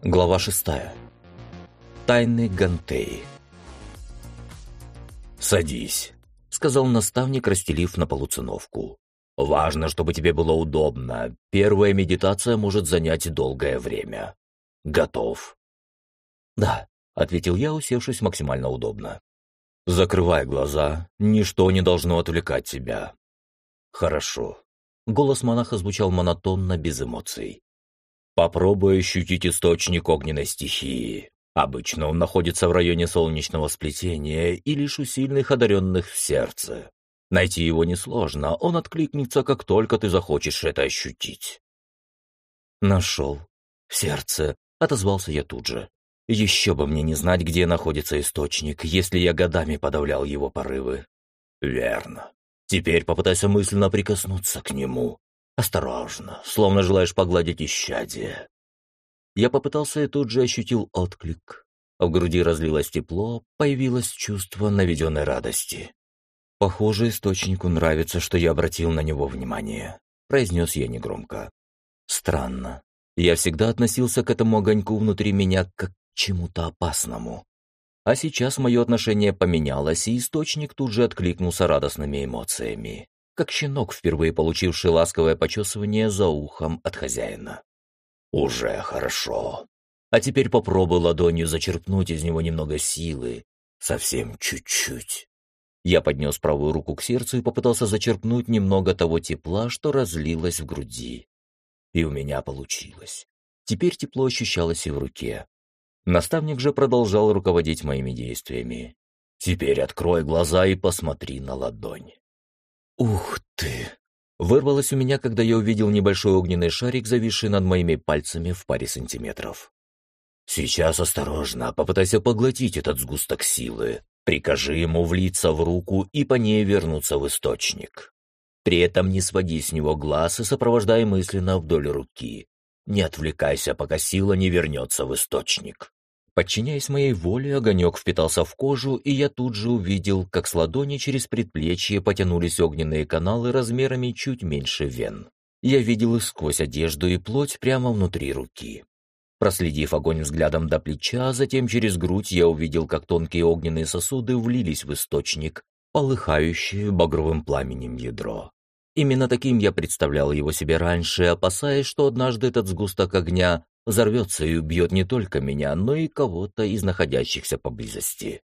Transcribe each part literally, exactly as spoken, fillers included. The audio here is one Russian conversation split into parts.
Глава шестая. Тайны Гантеи. «Садись», — сказал наставник, расстелив на полу циновку. «Важно, чтобы тебе было удобно. Первая медитация может занять долгое время. Готов?» «Да», — ответил я, усевшись максимально удобно. «Закрывай глаза, ничто не должно отвлекать тебя». «Хорошо». Голос монаха звучал монотонно, без эмоций. «Попробуй ощутить источник огненной стихии. Обычно он находится в районе солнечного сплетения и лишь у сильных одаренных в сердце. Найти его несложно, он откликнется, как только ты захочешь это ощутить». «Нашел. В сердце», — отозвался я тут же. «Еще бы мне не знать, где находится источник, если я годами подавлял его порывы». «Верно. Теперь попытайся мысленно прикоснуться к нему. Осторожно, словно желаешь погладить исчадие». Я попытался и тут же ощутил отклик. В груди разлилось тепло, появилось чувство наведенной радости. «Похоже, источнику нравится, что я обратил на него внимание», — произнес я негромко. «Странно. Я всегда относился к этому огоньку внутри меня как к чему-то опасному. А сейчас мое отношение поменялось, и источник тут же откликнулся радостными эмоциями, как щенок, впервые получивший ласковое почесывание за ухом от хозяина. «Уже хорошо. А теперь попробуй ладонью зачерпнуть из него немного силы. Совсем чуть-чуть». Я поднес правую руку к сердцу и попытался зачерпнуть немного того тепла, что разлилось в груди. И у меня получилось. Теперь тепло ощущалось и в руке. Наставник же продолжал руководить моими действиями. «Теперь открой глаза и посмотри на ладонь». «Ух ты!» Вырвалось у меня, когда я увидел небольшой огненный шарик, зависший над моими пальцами в паре сантиметров. «Сейчас осторожно, попытайся поглотить этот сгусток силы. Прикажи ему влиться в руку и по ней вернуться в источник. При этом не своди с него глаз и сопровождай мысленно вдоль руки. Не отвлекайся, пока сила не вернется в источник». Подчиняясь моей воле, огонек впитался в кожу, и я тут же увидел, как с ладони через предплечье потянулись огненные каналы размерами чуть меньше вен. Я видел их сквозь одежду и плоть прямо внутри руки. Проследив огонь взглядом до плеча, а затем через грудь, я увидел, как тонкие огненные сосуды влились в источник, полыхающее багровым пламенем ядро. Именно таким я представлял его себе раньше, опасаясь, что однажды этот сгусток огня взорвется и убьет не только меня, но и кого-то из находящихся поблизости.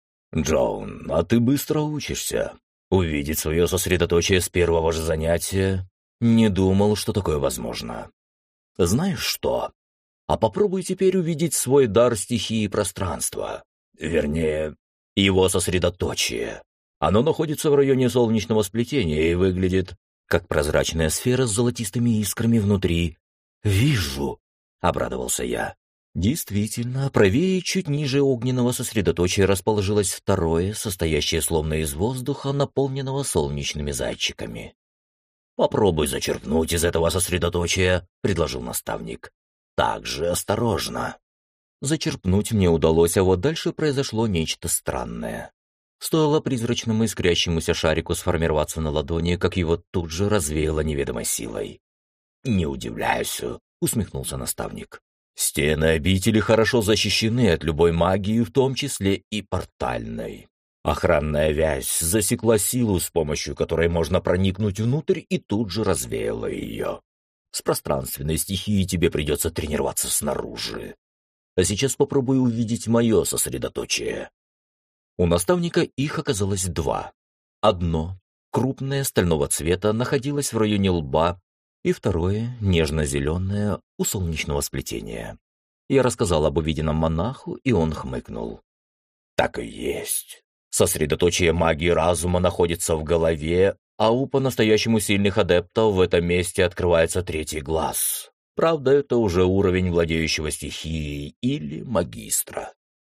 «Джоун, а ты быстро учишься. Увидеть свое сосредоточие с первого же занятия? Не думал, что такое возможно. Знаешь что? А попробуй теперь увидеть свой дар стихии пространства. Вернее, его сосредоточие. Оно находится в районе солнечного сплетения и выглядит как прозрачная сфера с золотистыми искрами внутри. Вижу!» — обрадовался я. Действительно, правее, чуть ниже огненного сосредоточия расположилось второе, состоящее словно из воздуха, наполненного солнечными зайчиками. «Попробуй зачерпнуть из этого сосредоточия», — предложил наставник. «Так же осторожно». Зачерпнуть мне удалось, а вот дальше произошло нечто странное. Стоило призрачному искрящемуся шарику сформироваться на ладони, как его тут же развеяло неведомой силой. «Не удивляйся», — усмехнулся наставник. «Стены обители хорошо защищены от любой магии, в том числе и портальной. Охранная вязь засекла силу, с помощью которой можно проникнуть внутрь, и тут же развеяла ее. С пространственной стихией тебе придется тренироваться снаружи. А сейчас попробуй увидеть мое сосредоточие». У наставника их оказалось два. Одно, крупное, стального цвета, находилось в районе лба, и второе, нежно-зеленое, у солнечного сплетения. Я рассказал об увиденном монаху, и он хмыкнул. «Так и есть. Сосредоточие магии разума находится в голове, а у по-настоящему сильных адептов в этом месте открывается третий глаз. Правда, это уже уровень владеющего стихией или магистра».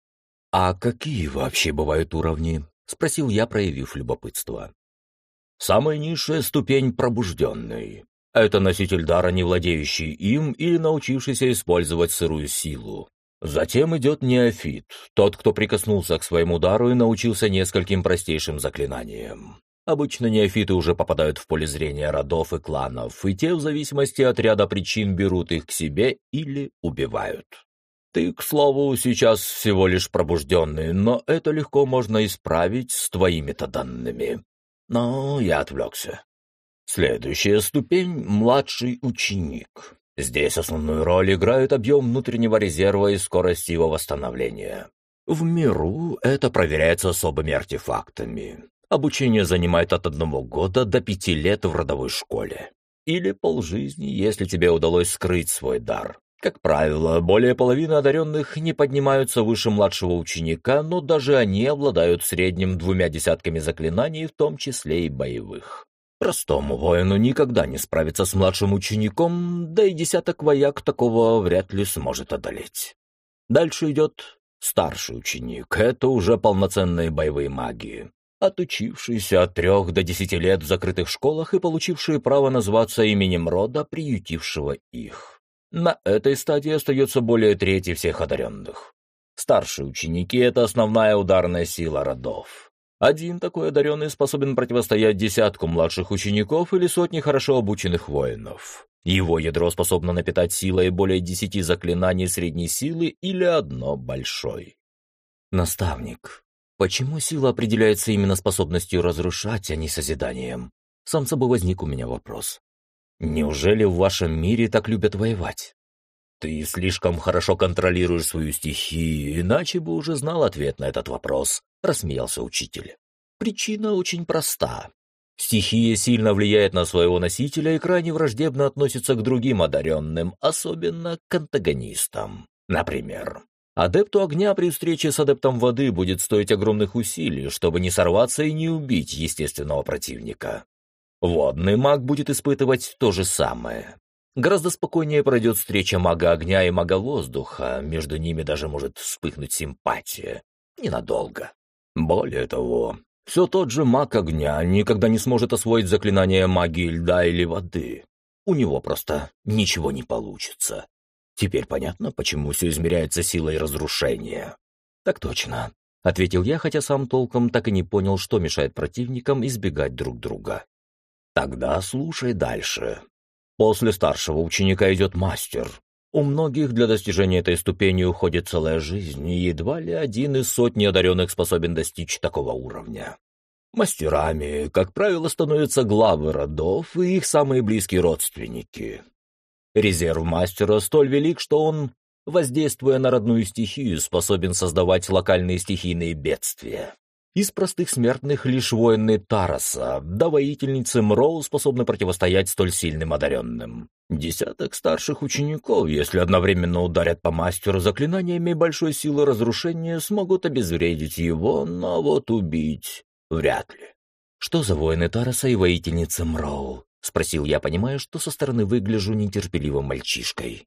«А какие вообще бывают уровни?» — спросил я, проявив любопытство. «Самая низшая ступень пробужденный. Это носитель дара, не владеющий им или научившийся использовать сырую силу. Затем идет неофит, тот, кто прикоснулся к своему дару и научился нескольким простейшим заклинаниям. Обычно неофиты уже попадают в поле зрения родов и кланов, и те в зависимости от ряда причин берут их к себе или убивают. Ты, к слову, сейчас всего лишь пробужденный, но это легко можно исправить с твоими-то данными. Но я отвлекся. Следующая ступень — младший ученик. Здесь основную роль играет объем внутреннего резерва и скорость его восстановления. В миру это проверяется особыми артефактами. Обучение занимает от одного года до пяти лет в родовой школе. Или полжизни, если тебе удалось скрыть свой дар. Как правило, более половины одаренных не поднимаются выше младшего ученика, но даже они обладают в среднем двумя десятками заклинаний, в том числе и боевых. Простому воину никогда не справиться с младшим учеником, да и десяток вояк такого вряд ли сможет одолеть. Дальше идет старший ученик, это уже полноценные боевые маги, отучившиеся от трех до десяти лет в закрытых школах и получившие право назваться именем рода, приютившего их. На этой стадии остается более трети всех одаренных. Старшие ученики — это основная ударная сила родов. Один такой одаренный способен противостоять десятку младших учеников или сотне хорошо обученных воинов. Его ядро способно напитать силой более десяти заклинаний средней силы или одно большой. Наставник, почему сила определяется именно способностью разрушать, а не созиданием? Сам собой возник у меня вопрос. Неужели в вашем мире так любят воевать? Ты слишком хорошо контролируешь свою стихию, иначе бы уже знал ответ на этот вопрос, рассмеялся учитель. Причина очень проста. Стихия сильно влияет на своего носителя и крайне враждебно относится к другим одаренным, особенно к антагонистам. Например, адепту огня при встрече с адептом воды будет стоить огромных усилий, чтобы не сорваться и не убить естественного противника. Водный маг будет испытывать то же самое. Гораздо спокойнее пройдет встреча мага огня и мага воздуха, между ними даже может вспыхнуть симпатия. Ненадолго. Более того, все тот же маг огня никогда не сможет освоить заклинание магии льда или воды. У него просто ничего не получится. Теперь понятно, почему все измеряется силой разрушения. Так точно, ответил я, хотя сам толком так и не понял, что мешает противникам избегать друг друга. Тогда слушай дальше. После старшего ученика идет мастер. У многих для достижения этой ступени уходит целая жизнь, и едва ли один из сотни одаренных способен достичь такого уровня. Мастерами, как правило, становятся главы родов и их самые близкие родственники. Резерв мастера столь велик, что он, воздействуя на родную стихию, способен создавать локальные стихийные бедствия. Из простых смертных лишь воины Тараса, да воительницы Мроу способны противостоять столь сильным одаренным. Десяток старших учеников, если одновременно ударят по мастеру заклинаниями большой силы разрушения, смогут обезвредить его, но вот убить вряд ли. «Что за воины Тараса и воительницы Мроу?» — спросил я, понимая, что со стороны выгляжу нетерпеливым мальчишкой.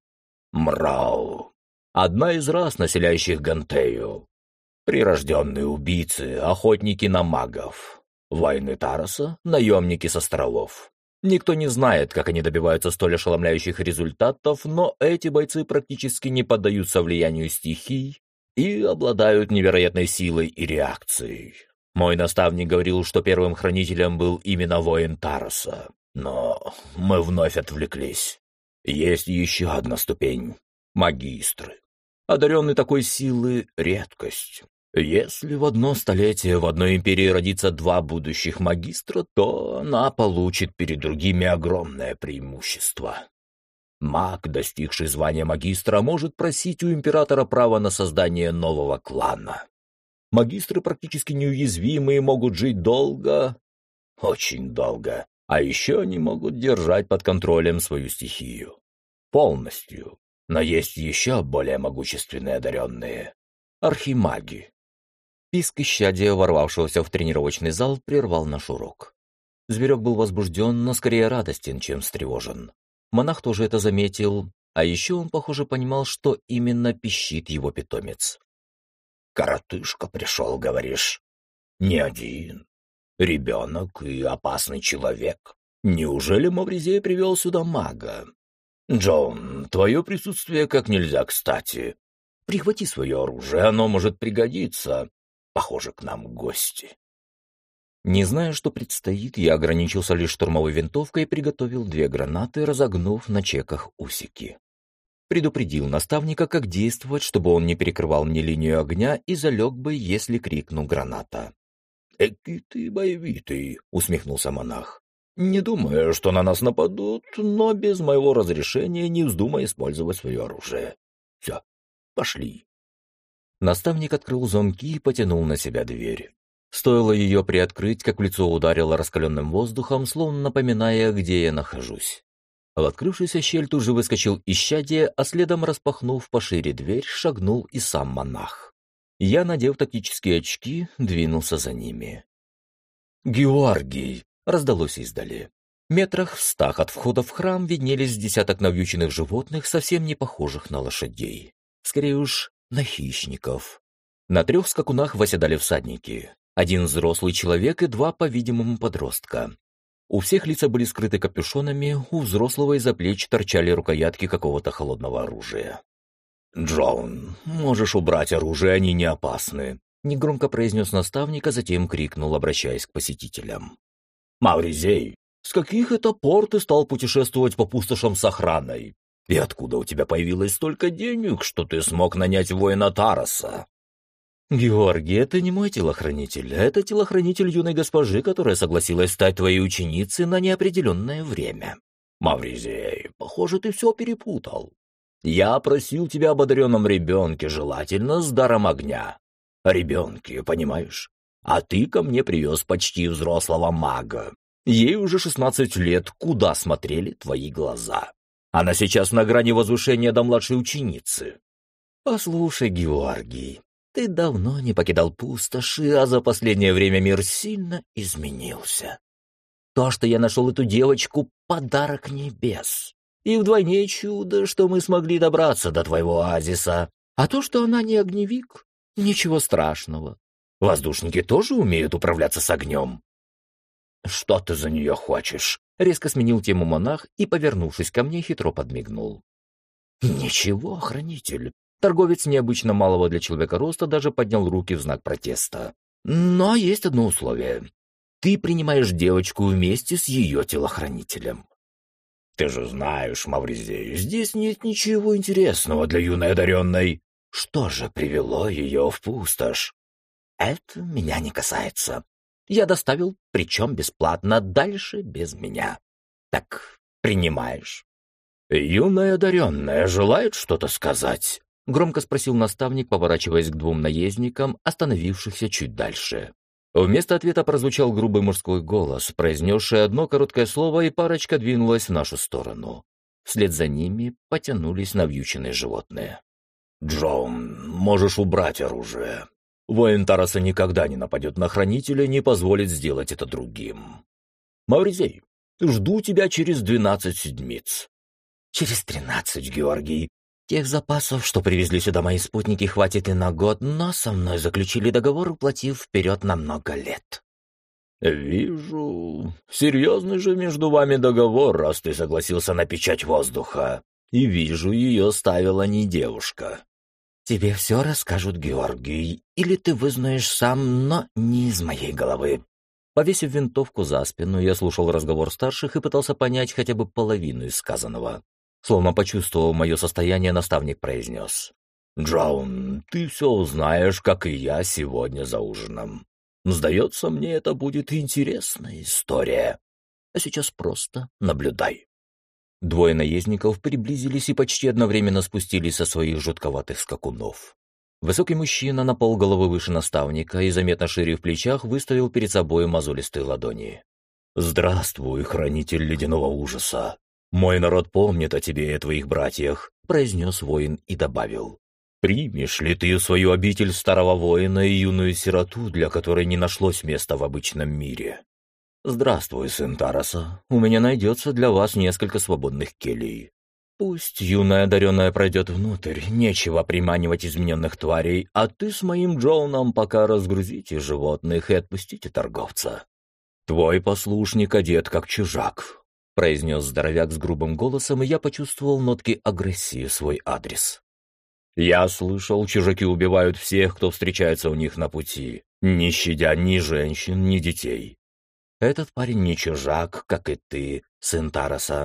«Мроу. Одна из рас, населяющих Гантею. Прирожденные убийцы, охотники на магов. Воины Тараса — наемники с островов. Никто не знает, как они добиваются столь ошеломляющих результатов, но эти бойцы практически не поддаются влиянию стихий и обладают невероятной силой и реакцией. Мой наставник говорил, что первым хранителем был именно воин Тараса. Но мы вновь отвлеклись. Есть еще одна ступень — магистры. Одаренный такой силы — редкость. Если в одно столетие в одной империи родится два будущих магистра, то она получит перед другими огромное преимущество. Маг, достигший звания магистра, может просить у императора право на создание нового клана. Магистры практически неуязвимы и могут жить долго, очень долго, а еще они могут держать под контролем свою стихию. Полностью. Но есть еще более могущественные одаренные — архимаги. Писк исчадия, ворвавшегося в тренировочный зал, прервал наш урок. Зверек был возбужден, но скорее радостен, чем встревожен. Монах тоже это заметил, а еще он, похоже, понимал, что именно пищит его питомец. «Коротышка пришел, говоришь? Не один. Ребенок и опасный человек. Неужели Мавризей привел сюда мага? Джон, твое присутствие как нельзя кстати. Прихвати свое оружие, оно может пригодиться. Похоже, к нам гости». Не зная, что предстоит, я ограничился лишь штурмовой винтовкой и приготовил две гранаты, разогнув на чеках усики. Предупредил наставника, как действовать, чтобы он не перекрывал мне линию огня и залег бы, если крикну граната. «Эки ты боевитый», — усмехнулся монах. «Не думаю, что на нас нападут, но без моего разрешения не вздумай использовать свое оружие. Все, пошли». Наставник открыл замки и потянул на себя дверь. Стоило ее приоткрыть, как в лицо ударило раскаленным воздухом, словно напоминая, где я нахожусь. В открывшуюся щель тут же выскочил исчадие, а следом, распахнув пошире дверь, шагнул и сам монах. Я, надев тактические очки, двинулся за ними. «Георгий!» — раздалось издали. Метрах в стах от входа в храм виднелись десяток навьюченных животных, совсем не похожих на лошадей. Скорее уж, на хищников. На трех скакунах восседали всадники. Один взрослый человек и два, по-видимому, подростка. У всех лица были скрыты капюшонами, у взрослого из-за плеч торчали рукоятки какого-то холодного оружия. «Джон, можешь убрать оружие, они не опасны», — негромко произнес наставник, а затем крикнул, обращаясь к посетителям. «Мавризей, с каких это пор ты стал путешествовать по пустошам с охраной? И откуда у тебя появилось столько денег, что ты смог нанять воина Тараса?» «Георгий, это не мой телохранитель, это телохранитель юной госпожи, которая согласилась стать твоей ученицей на неопределенное время». «Мавризей, похоже, ты все перепутал. Я просил тебя об одаренном ребенке, желательно с даром огня. Ребенке, понимаешь? А ты ко мне привез почти взрослого мага. Ей уже шестнадцать лет, куда смотрели твои глаза? Она сейчас на грани возвышения до младшей ученицы». «Послушай, Георгий, ты давно не покидал пустоши, а за последнее время мир сильно изменился. То, что я нашел эту девочку, — подарок небес. И вдвойне чудо, что мы смогли добраться до твоего оазиса. А то, что она не огневик, — ничего страшного. Воздушники тоже умеют управляться с огнем». «Что ты за нее хочешь?» — резко сменил тему монах и, повернувшись ко мне, хитро подмигнул. «Ничего, хранитель». Торговец необычно малого для человека роста даже поднял руки в знак протеста. «Но есть одно условие. Ты принимаешь девочку вместе с ее телохранителем». «Ты же знаешь, Мавризей, здесь нет ничего интересного для юной одаренной. Что же привело ее в пустошь?» «Это меня не касается. Я доставил, причем бесплатно, дальше без меня. Так принимаешь?» «Юная одаренная желает что-то сказать?» — громко спросил наставник, поворачиваясь к двум наездникам, остановившихся чуть дальше. Вместо ответа прозвучал грубый мужской голос, произнесший одно короткое слово, и парочка двинулась в нашу сторону. Вслед за ними потянулись навьюченные животные. «Джон, можешь убрать оружие. Воин Тараса никогда не нападет на хранителя и не позволит сделать это другим. Мавризей, жду тебя через двенадцать седмиц». «Через тринадцать, Георгий. Тех запасов, что привезли сюда мои спутники, хватит и на год, но со мной заключили договор, уплатив вперед на много лет». «Вижу. Серьезный же между вами договор, раз ты согласился на печать воздуха. И вижу, ее ставила не девушка». «Тебе все расскажут, Георгий, или ты вызнаешь сам, но не из моей головы». Повесив винтовку за спину, я слушал разговор старших и пытался понять хотя бы половину из сказанного. Словно почувствовав мое состояние, наставник произнес. «Джон, ты все узнаешь, как и я, сегодня за ужином. Сдается мне, это будет интересная история. А сейчас просто наблюдай». Двое наездников приблизились и почти одновременно спустились со своих жутковатых скакунов. Высокий мужчина на полголовы выше наставника и заметно шире в плечах выставил перед собой мозолистые ладони. «Здравствуй, хранитель ледяного ужаса. Мой народ помнит о тебе и о твоих братьях», — произнес воин и добавил. «Примешь ли ты в свою обитель старого воина и юную сироту, для которой не нашлось места в обычном мире? Здравствуй, сын Тараса. У меня найдется для вас несколько свободных келий. Пусть юная одаренная пройдет внутрь, нечего приманивать измененных тварей, а ты с моим Джоуном пока разгрузите животных и отпустите торговца. Твой послушник одет как чужак», — произнес здоровяк с грубым голосом, и я почувствовал нотки агрессии в свой адрес. «Я слышал, чужаки убивают всех, кто встречается у них на пути, не щадя ни женщин, ни детей. Этот парень не чужак, как и ты, сын Тараса.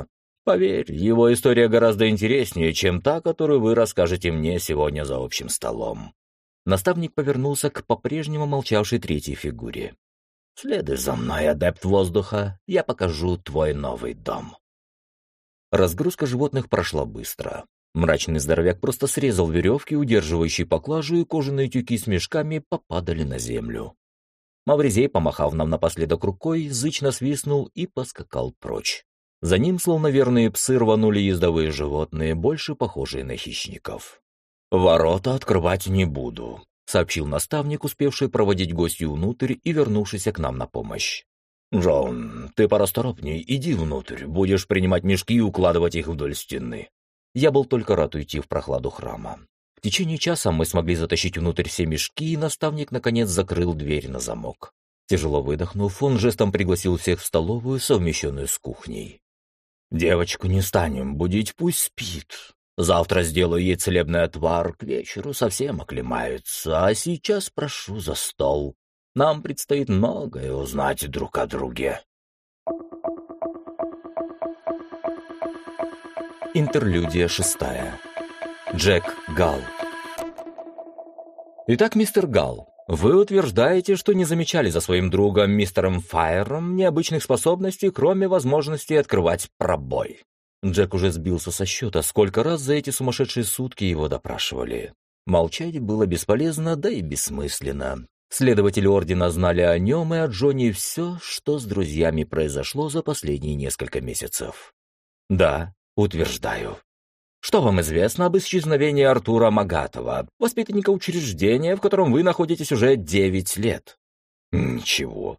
Поверь, его история гораздо интереснее, чем та, которую вы расскажете мне сегодня за общим столом». Наставник повернулся к по-прежнему молчавшей третьей фигуре. «Следуй за мной, адепт воздуха, я покажу твой новый дом». Разгрузка животных прошла быстро. Мрачный здоровяк просто срезал веревки, удерживающие поклажу, и кожаные тюки с мешками попадали на землю. Мавризей, помахав нам напоследок рукой, зычно свистнул и поскакал прочь. За ним, словно верные псы, рванули ездовые животные, больше похожие на хищников. «Ворота открывать не буду», — сообщил наставник, успевший проводить гостью внутрь и вернувшийся к нам на помощь. «Джон, ты порасторопней, иди внутрь, будешь принимать мешки и укладывать их вдоль стены». Я был только рад уйти в прохладу храма. В течение часа мы смогли затащить внутрь все мешки, и наставник, наконец, закрыл дверь на замок. Тяжело выдохнув, он жестом пригласил всех в столовую, совмещенную с кухней. «Девочку не станем будить, пусть спит. Завтра сделаю ей целебный отвар, к вечеру совсем оклемается, а сейчас прошу за стол. Нам предстоит многое узнать друг о друге». Интерлюдия шестая. Джек Галл. Итак, мистер Галл, вы утверждаете, что не замечали за своим другом, мистером Файером, необычных способностей, кроме возможности открывать пробой. Джек уже сбился со счета, сколько раз за эти сумасшедшие сутки его допрашивали. Молчать было бесполезно, да и бессмысленно. Следователи Ордена знали о нем и о Джонни все, что с друзьями произошло за последние несколько месяцев. Да, утверждаю. Что вам известно об исчезновении Артура Магатова, воспитанника учреждения, в котором вы находитесь уже девять лет? Ничего.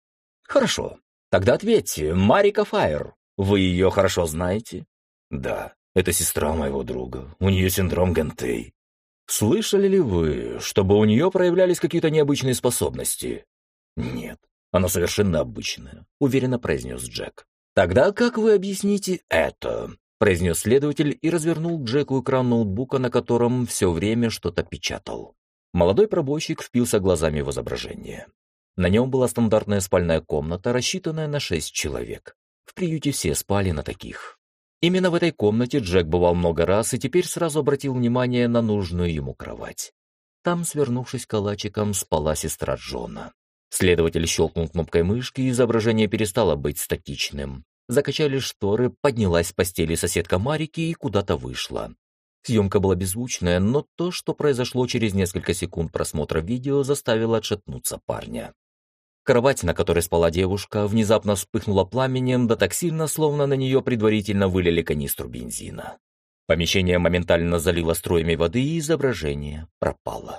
Хорошо. Тогда ответьте, Марика Файер. Вы ее хорошо знаете? Да, это сестра моего друга. У нее синдром Гантей. Слышали ли вы, чтобы у нее проявлялись какие-то необычные способности? Нет, она совершенно обычная, уверенно произнес Джек. Тогда как вы объясните это? Произнес следователь и развернул к Джеку экран ноутбука, на котором все время что-то печатал. Молодой пробойщик впился глазами в изображение. На нем была стандартная спальная комната, рассчитанная на шесть человек. В приюте все спали на таких. Именно в этой комнате Джек бывал много раз и теперь сразу обратил внимание на нужную ему кровать. Там, свернувшись калачиком, спала сестра Джона. Следователь щелкнул кнопкой мышки, и изображение перестало быть статичным. Закачали шторы, поднялась с постели соседка Марики и куда-то вышла. Съемка была беззвучная, но то, что произошло через несколько секунд просмотра видео, заставило отшатнуться парня. Кровать, на которой спала девушка, внезапно вспыхнула пламенем, да так сильно, словно на нее предварительно вылили канистру бензина. Помещение моментально залило струями воды, и изображение пропало.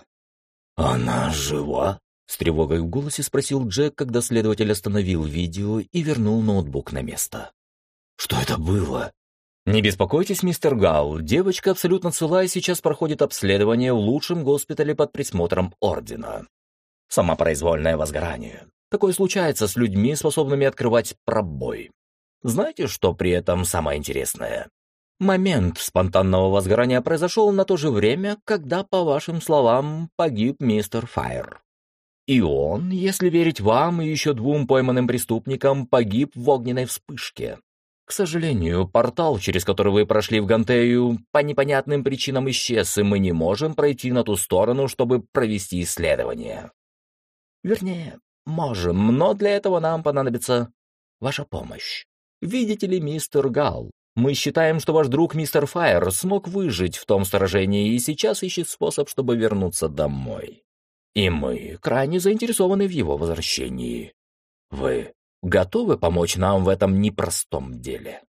«Она жива?» — с тревогой в голосе спросил Джек, когда следователь остановил видео и вернул ноутбук на место. «Что это было?» «Не беспокойтесь, мистер Галл, девочка абсолютно цела и сейчас проходит обследование в лучшем госпитале под присмотром Ордена. Самопроизвольное возгорание. Такое случается с людьми, способными открывать пробой. Знаете, что при этом самое интересное? Момент спонтанного возгорания произошел на то же время, когда, по вашим словам, погиб мистер Файер. И он, если верить вам и еще двум пойманным преступникам, погиб в огненной вспышке. К сожалению, портал, через который вы прошли в Гантею, по непонятным причинам исчез, и мы не можем пройти на ту сторону, чтобы провести исследование. Вернее, можем, но для этого нам понадобится ваша помощь. Видите ли, мистер Галл, мы считаем, что ваш друг мистер Файер смог выжить в том сражении и сейчас ищет способ, чтобы вернуться домой. И мы крайне заинтересованы в его возвращении. Вы готовы помочь нам в этом непростом деле?»